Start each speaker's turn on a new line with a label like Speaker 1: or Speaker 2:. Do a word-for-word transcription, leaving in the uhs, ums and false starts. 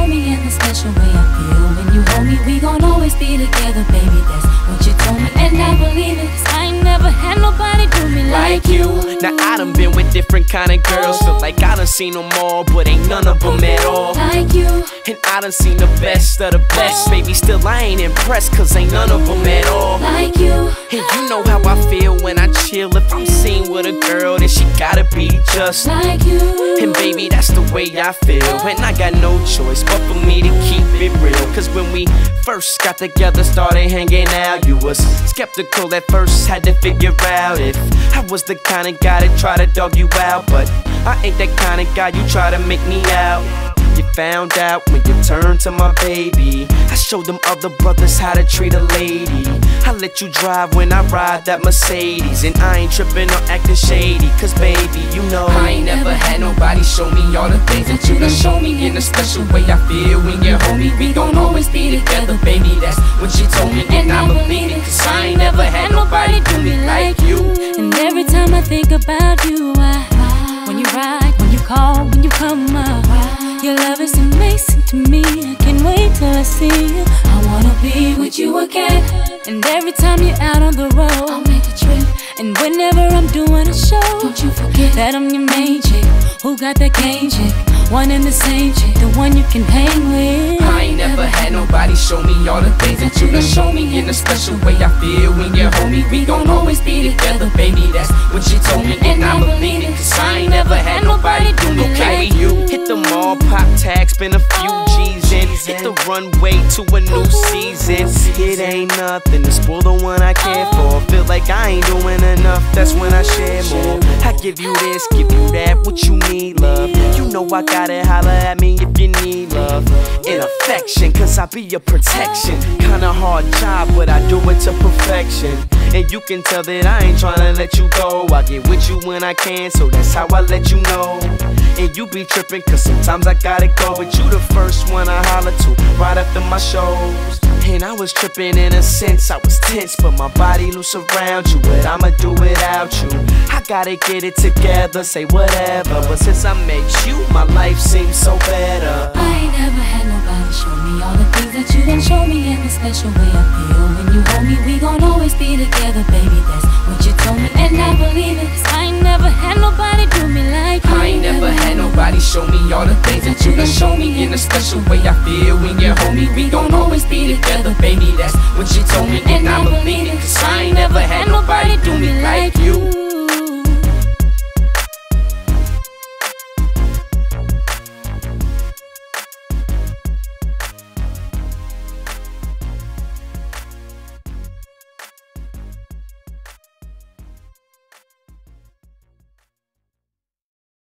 Speaker 1: show me in the special way I feel when you hold me. We gon' always be together, baby, that's what you told me, and I believe it, 'cause I ain't never had nobody do me like you.
Speaker 2: Now I done been with different kind of girls, feel like I done seen them all, but ain't none of them at all
Speaker 1: like you.
Speaker 2: And I done seen the best of the best, baby, still I ain't impressed, 'cause ain't none of them at all
Speaker 1: like you.
Speaker 2: And you know how I feel when I chill. If I'm seen with a girl, then she gotta be just
Speaker 1: like you.
Speaker 2: And baby, that's the way I feel, and I got no choice but for me to keep it real. 'Cause when we first got together, started hanging out, you was skeptical at first, had to figure out if I was the kind of guy that try to dog you out. But I ain't that kind of guy you try to make me out. You found out when you turned to my baby. I showed them other brothers how to treat a lady. I let you drive when I ride that Mercedes, and I ain't tripping or acting shady, 'cause baby, you know I ain't never had nobody show me all the things that you done show me. In a special way I feel when you're home. We gon' always be together, baby, that's what you told me, and I believe it, 'cause I ain't never had nobody do me like you.
Speaker 1: And every time I think about you, I, when you ride, when you call, when you come up, your love is amazing to me. I can't wait till I see you. I wanna be with you again. And every time you're out on the road, I'll make a trip. And whenever I'm doing a show, don't you forget that I'm your main chick, who got that game chick, one and the same chick, the one you can hang with.
Speaker 2: I ain't never had nobody show me all the things that you done show me. In a special way I feel when you're home. We gon' always be together, baby, that's what you told me, and I believe it, 'cause I ain't never had nobody do me like you. Hit the mall, pop tags, spend a few G's in, hit the runway to a new season. It ain't nothing to spoil the one I care for. Feel like I ain't doing enough, that's when I share more. I give you this, give you that, what you need, love. You know I gotta holler at me if you need love and affection, 'cause I be your protection. Kinda hard job, but I do it to perfection. And you can tell that I ain't tryna let you go. I get with you when I can, so that's how I let you know. And you be trippin', 'cause sometimes I gotta go, but you the first one I holler to right after my shows. And I was trippin' in a sense, I was tense, but my body loose around you. But I'ma do without you, I gotta get it together, say whatever. But since I met you, my life seems so better.
Speaker 1: I ain't never had nobody show me all the things that you done show me. In the special way I feel when you hold me. We gon' always be together, baby, that's what you told me, and I believe it, 'cause I ain't never had nobody do me like you.
Speaker 2: I ain't never had nobody show me all the things that you done show me. In a special way I feel when you're home. We gon' always be together, baby, that's what you told me, and I believe it, 'cause I ain't never had nobody do me like you.